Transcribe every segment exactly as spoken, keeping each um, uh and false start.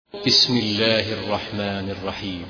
بسم الله الرحمن الرحيم.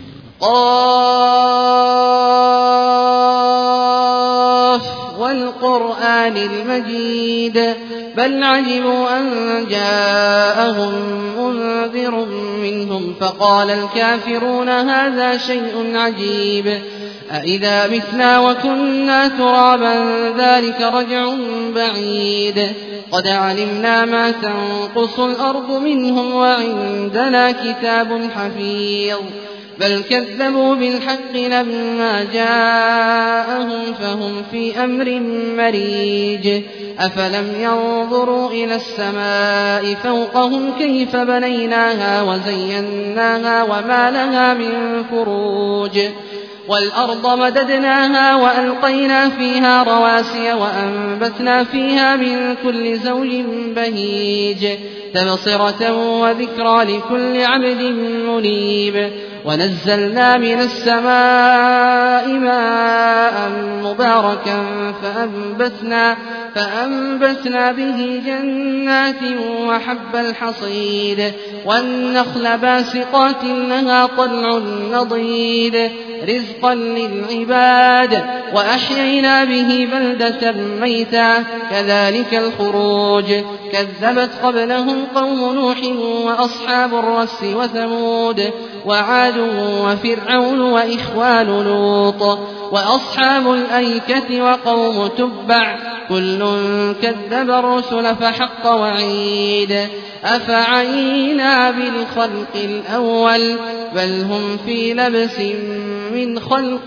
قاف والقرآن المجيد بل عجبوا أن جاءهم منذر منهم فقال الكافرون هذا شيء عجيب أإذا متنا وكنا ترابا ذلك رجع بعيد قد علمنا ما تنقص الأرض منهم وعندنا كتاب حفيظ بل كذبوا بالحق لما جاءهم فهم في أمر مريج أفلم ينظروا إلى السماء فوقهم كيف بنيناها وزيناها وما لها من فروج والأرض مددناها وألقينا فيها رواسي وأنبتنا فيها من كل زوج بهيج تبصرة وذكرى لكل عبد منيب ونزلنا من السماء ماء مباركا فأنبتنا, فأنبتنا به جنات وحب الحصيد والنخل باسقات لها طلع نضيد رزقا للعباد وأحيينا به بلدة ميتا كذلك الخروج كذبت قبلهم قوم نوح وأصحاب الرس وثمود وعاد وفرعون وإخوان لوط وأصحاب الأيكة وقوم تبع كل كذب الرسل فحق وعيد أفعينا بالخلق الأول بل هم في لبس من خلق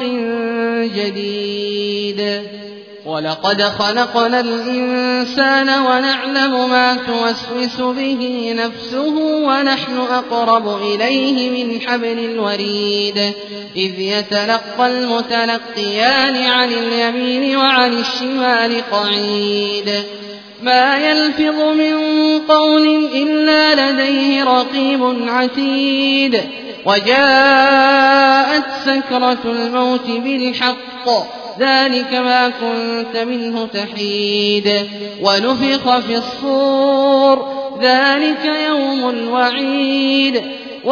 جديد ولقد خلقنا الإنسان ونعلم ما توسوس به نفسه ونحن أقرب إليه من حبل الوريد إذ يتلقى المتلقيان عن اليمين وعن الشمال قعيد ما يلفظ من قول إلا لديه رقيب عتيد وجاءت سكرة الموت بالحق ذلك ما كنت منه تحيد ونفخ في الصور ذلك يوم الوعيد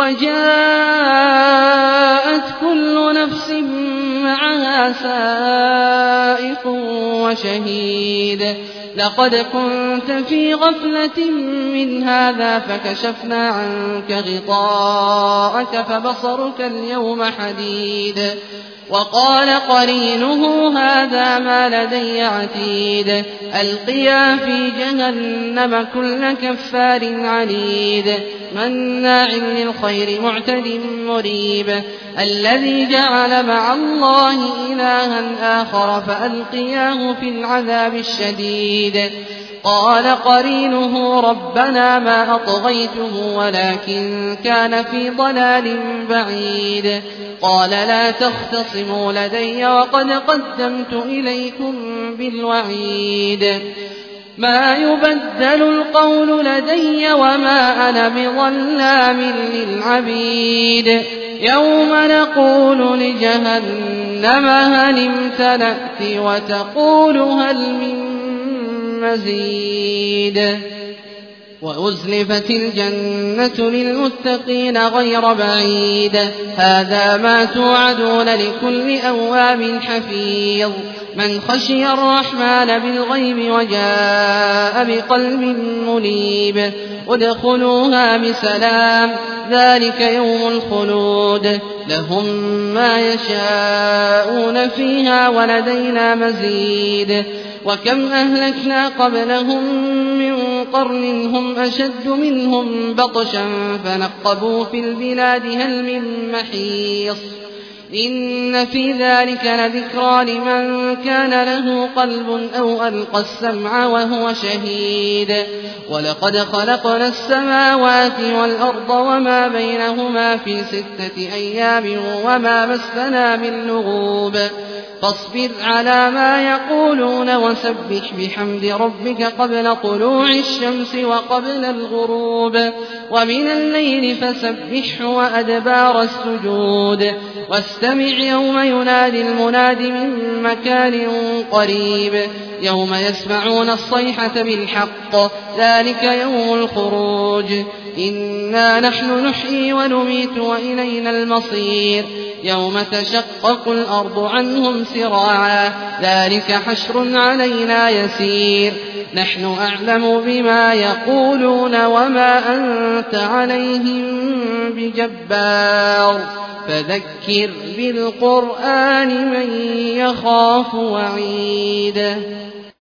وجاءت كل نفس معها سائق وشهيد لقد كنت في غفلة من هذا فكشفنا عنك غطاءك فبصرك اليوم حديد وقال قرينه هذا ما لدي عتيد ألقيا في جهنم كل كفار عنيد مناع للخير معتد مريب الذي جعل مع الله إلها آخر فألقياه في العذاب الشديد قال قرينه ربنا ما أطغيته ولكن كان في ضلال بعيد قال لا تختصموا لدي وقد قدمت إليكم بالوعيد ما يبدل القول لدي وما أنا بظلام للعبيد يوم نقول لجهنم هل امتلأت وتقول هل من مزيد وأزلفت الجنة للمتقين غير بعيد هذا ما توعدون لكل أواب حفيظ من خشي الرحمن بالغيب وجاء بقلب منيب ادخلوها بسلام ذلك يوم الخلود لهم ما يشاءون فيها ولدينا مزيد وكم أهلكنا قبلهم من قرن هم أشد منهم بطشا فنقبوا في البلاد هل من محيص إن في ذلك لذكرى لمن كان له قلب أو ألقى السمع وهو شهيد ولقد خلقنا السماوات والأرض وما بينهما في ستة أيام وما مسنا من لغوب فاصبر على ما يقولون وسبح بحمد ربك قبل طلوع الشمس وقبل الغروب ومن الليل فسبحه وأدبار السجود واستمع يوم ينادي المناد من مكان قريب يوم يسمعون الصيحة بالحق ذلك يوم الخروج إنا نحن نحيي ونميت وإلينا المصير يوم تشقق الأرض عنهم سراعا ذلك حشر علينا يسير نحن أعلم بما يقولون وما أنت عليهم بجبار فذكر بالقرآن من يخاف وعيد.